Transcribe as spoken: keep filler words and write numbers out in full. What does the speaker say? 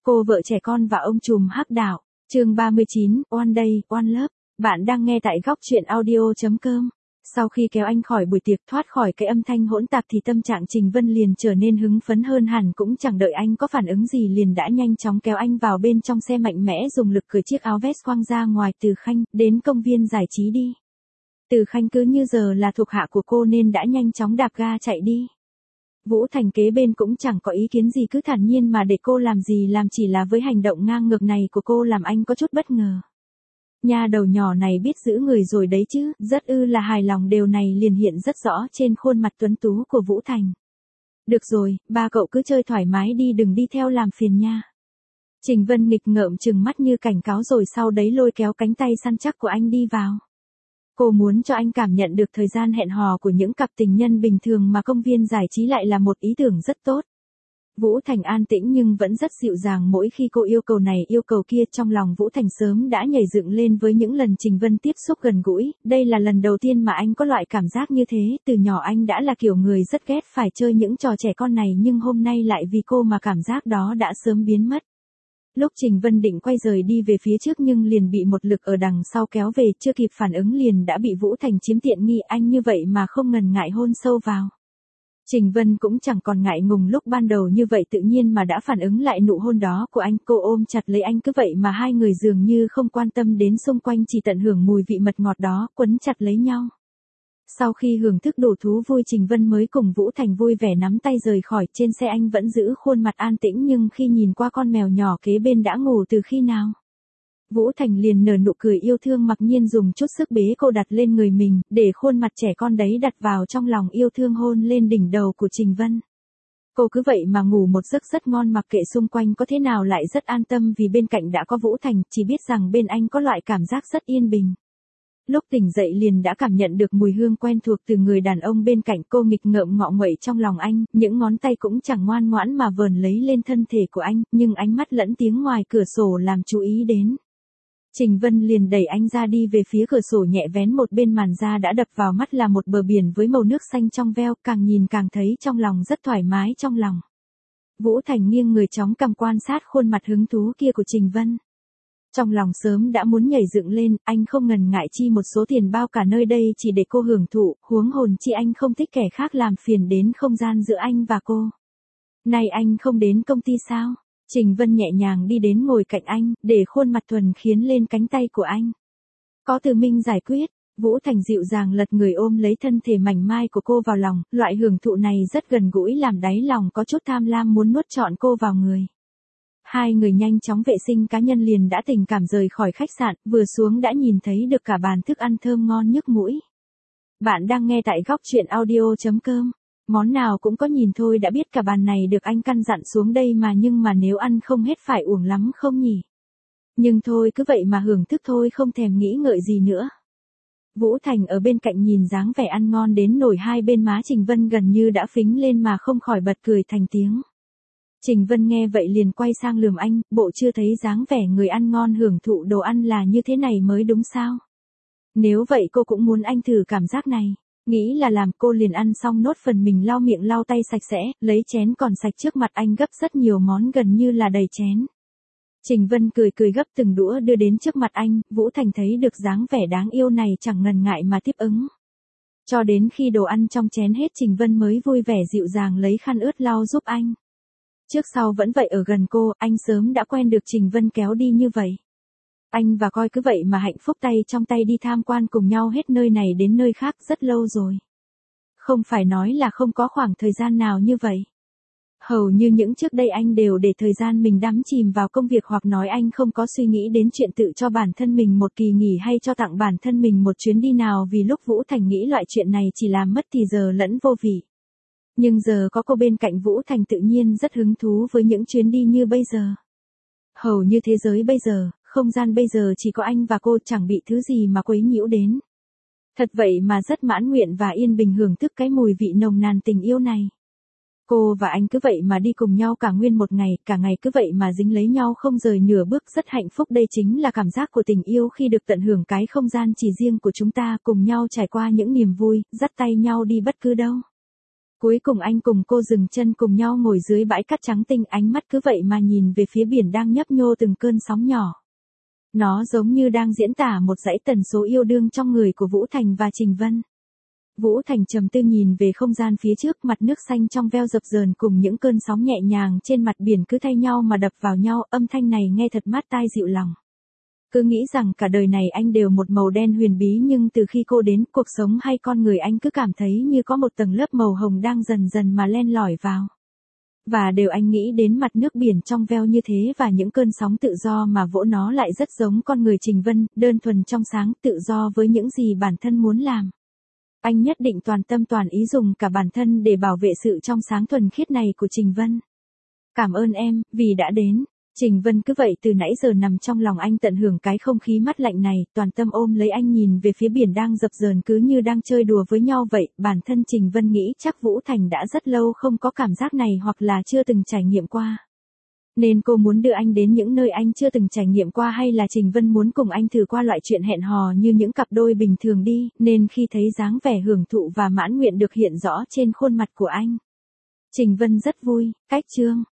Cô vợ trẻ con và ông trùm hắc đạo. Chương ba mươi chín, One Day, One Love. Bạn đang nghe tại góc truyện audio chấm com. Sau khi kéo anh khỏi buổi tiệc, thoát khỏi cái âm thanh hỗn tạp thì tâm trạng Trình Vân liền trở nên hứng phấn hơn hẳn, cũng chẳng đợi anh có phản ứng gì liền đã nhanh chóng kéo anh vào bên trong xe, mạnh mẽ dùng lực cởi chiếc áo vest quăng ra ngoài. Từ Khanh, đến công viên giải trí đi. Từ Khanh cứ như giờ là thuộc hạ của cô nên đã nhanh chóng đạp ga chạy đi. Vũ Thành kế bên cũng chẳng có ý kiến gì, cứ thản nhiên mà để cô làm gì làm, chỉ là với hành động ngang ngược này của cô làm anh có chút bất ngờ. Nha đầu nhỏ này biết giữ người rồi đấy chứ, rất ư là hài lòng. Điều này liền hiện rất rõ trên khuôn mặt tuấn tú của Vũ Thành. Được rồi, ba cậu cứ chơi thoải mái đi, đừng đi theo làm phiền nha. Trình Vân nghịch ngợm trừng mắt như cảnh cáo, rồi sau đấy lôi kéo cánh tay săn chắc của anh đi vào. Cô muốn cho anh cảm nhận được thời gian hẹn hò của những cặp tình nhân bình thường mà công viên giải trí lại là một ý tưởng rất tốt. Vũ Thành an tĩnh nhưng vẫn rất dịu dàng, mỗi khi cô yêu cầu này yêu cầu kia, trong lòng Vũ Thành sớm đã nhảy dựng lên với những lần Trình Vân tiếp xúc gần gũi. Đây là lần đầu tiên mà anh có loại cảm giác như thế, từ nhỏ anh đã là kiểu người rất ghét phải chơi những trò trẻ con này, nhưng hôm nay lại vì cô mà cảm giác đó đã sớm biến mất. Lúc Trình Vân định quay rời đi về phía trước nhưng liền bị một lực ở đằng sau kéo về, chưa kịp phản ứng liền đã bị Vũ Thành chiếm tiện nghi. Anh như vậy mà không ngần ngại hôn sâu vào. Trình Vân cũng chẳng còn ngại ngùng lúc ban đầu như vậy, tự nhiên mà đã phản ứng lại nụ hôn đó của anh. Cô ôm chặt lấy anh, cứ vậy mà hai người dường như không quan tâm đến xung quanh, chỉ tận hưởng mùi vị mật ngọt đó, quấn chặt lấy nhau. Sau khi hưởng thức đủ thú vui, Trình Vân mới cùng Vũ Thành vui vẻ nắm tay rời khỏi. Trên xe anh vẫn giữ khuôn mặt an tĩnh, nhưng khi nhìn qua con mèo nhỏ kế bên đã ngủ từ khi nào, Vũ Thành liền nở nụ cười yêu thương, mặc nhiên dùng chút sức bế cô đặt lên người mình, để khuôn mặt trẻ con đấy đặt vào trong lòng, yêu thương hôn lên đỉnh đầu của Trình Vân. Cô cứ vậy mà ngủ một giấc rất ngon, mặc kệ xung quanh có thế nào lại rất an tâm vì bên cạnh đã có Vũ Thành, chỉ biết rằng bên anh có loại cảm giác rất yên bình. Lúc tỉnh dậy liền đã cảm nhận được mùi hương quen thuộc từ người đàn ông bên cạnh. Cô nghịch ngợm ngọ nguậy trong lòng anh, những ngón tay cũng chẳng ngoan ngoãn mà vờn lấy lên thân thể của anh, nhưng ánh mắt lẫn tiếng ngoài cửa sổ làm chú ý đến. Trình Vân liền đẩy anh ra đi về phía cửa sổ, nhẹ vén một bên màn ra, đã đập vào mắt là một bờ biển với màu nước xanh trong veo, càng nhìn càng thấy trong lòng rất thoải mái trong lòng. Vũ Thành nghiêng người chóng cầm quan sát khuôn mặt hứng thú kia của Trình Vân. Trong lòng sớm đã muốn nhảy dựng lên, anh không ngần ngại chi một số tiền bao cả nơi đây chỉ để cô hưởng thụ, huống hồn chi anh không thích kẻ khác làm phiền đến không gian giữa anh và cô. Này anh không đến công ty sao? Trình Vân nhẹ nhàng đi đến ngồi cạnh anh, để khuôn mặt thuần khiến lên cánh tay của anh. Có Từ Minh giải quyết. Vũ Thành dịu dàng lật người ôm lấy thân thể mảnh mai của cô vào lòng, loại hưởng thụ này rất gần gũi làm đáy lòng có chút tham lam muốn nuốt trọn cô vào người. Hai người nhanh chóng vệ sinh cá nhân liền đã tình cảm rời khỏi khách sạn, vừa xuống đã nhìn thấy được cả bàn thức ăn thơm ngon nhức mũi. Bạn đang nghe tại góc truyện audio chấm com. Món nào cũng có nhìn thôi đã biết cả bàn này được anh căn dặn xuống đây mà, nhưng mà nếu ăn không hết phải uổng lắm không nhỉ? Nhưng thôi cứ vậy mà hưởng thức thôi, không thèm nghĩ ngợi gì nữa. Vũ Thành ở bên cạnh nhìn dáng vẻ ăn ngon đến nổi hai bên má Trình Vân gần như đã phính lên mà không khỏi bật cười thành tiếng. Trình Vân nghe vậy liền quay sang lườm anh, bộ chưa thấy dáng vẻ người ăn ngon hưởng thụ đồ ăn là như thế này mới đúng sao? Nếu vậy cô cũng muốn anh thử cảm giác này. Nghĩ là làm, cô liền ăn xong nốt phần mình, lau miệng lau tay sạch sẽ, lấy chén còn sạch trước mặt anh gấp rất nhiều món gần như là đầy chén. Trình Vân cười cười gấp từng đũa đưa đến trước mặt anh. Vũ Thành thấy được dáng vẻ đáng yêu này chẳng ngần ngại mà tiếp ứng. Cho đến khi đồ ăn trong chén hết, Trình Vân mới vui vẻ dịu dàng lấy khăn ướt lau giúp anh. Trước sau vẫn vậy ở gần cô, anh sớm đã quen được Trình Vân kéo đi như vậy. Anh và Coi cứ vậy mà hạnh phúc tay trong tay đi tham quan cùng nhau hết nơi này đến nơi khác rất lâu rồi. Không phải nói là không có khoảng thời gian nào như vậy. Hầu như những trước đây anh đều để thời gian mình đắm chìm vào công việc, hoặc nói anh không có suy nghĩ đến chuyện tự cho bản thân mình một kỳ nghỉ hay cho tặng bản thân mình một chuyến đi nào, vì lúc Vũ Thành nghĩ loại chuyện này chỉ làm mất thì giờ lẫn vô vị. Nhưng giờ có cô bên cạnh, Vũ Thành tự nhiên rất hứng thú với những chuyến đi như bây giờ. Hầu như thế giới bây giờ, không gian bây giờ chỉ có anh và cô, chẳng bị thứ gì mà quấy nhiễu đến. Thật vậy mà rất mãn nguyện và yên bình hưởng thức cái mùi vị nồng nàn tình yêu này. Cô và anh cứ vậy mà đi cùng nhau cả nguyên một ngày, cả ngày cứ vậy mà dính lấy nhau không rời nửa bước, rất hạnh phúc. Đây chính là cảm giác của tình yêu khi được tận hưởng cái không gian chỉ riêng của chúng ta, cùng nhau trải qua những niềm vui, dắt tay nhau đi bất cứ đâu. Cuối cùng anh cùng cô dừng chân cùng nhau ngồi dưới bãi cát trắng tinh, ánh mắt cứ vậy mà nhìn về phía biển đang nhấp nhô từng cơn sóng nhỏ. Nó giống như đang diễn tả một dãy tần số yêu đương trong người của Vũ Thành và Trình Vân. Vũ Thành trầm tư nhìn về không gian phía trước, mặt nước xanh trong veo dập dờn cùng những cơn sóng nhẹ nhàng trên mặt biển cứ thay nhau mà đập vào nhau, âm thanh này nghe thật mát tai dịu lòng. Cứ nghĩ rằng cả đời này anh đều một màu đen huyền bí, nhưng từ khi cô đến, cuộc sống hay con người anh cứ cảm thấy như có một tầng lớp màu hồng đang dần dần mà len lỏi vào. Và đều anh nghĩ đến mặt nước biển trong veo như thế và những cơn sóng tự do mà vỗ nó lại rất giống con người Trình Vân, đơn thuần trong sáng, tự do với những gì bản thân muốn làm. Anh nhất định toàn tâm toàn ý dùng cả bản thân để bảo vệ sự trong sáng thuần khiết này của Trình Vân. Cảm ơn em, vì đã đến. Trình Vân cứ vậy từ nãy giờ nằm trong lòng anh, tận hưởng cái không khí mát lạnh này, toàn tâm ôm lấy anh nhìn về phía biển đang dập dờn cứ như đang chơi đùa với nhau vậy. Bản thân Trình Vân nghĩ chắc Vũ Thành đã rất lâu không có cảm giác này hoặc là chưa từng trải nghiệm qua. Nên cô muốn đưa anh đến những nơi anh chưa từng trải nghiệm qua, hay là Trình Vân muốn cùng anh thử qua loại chuyện hẹn hò như những cặp đôi bình thường đi, nên khi thấy dáng vẻ hưởng thụ và mãn nguyện được hiện rõ trên khuôn mặt của anh, Trình Vân rất vui. Cách chương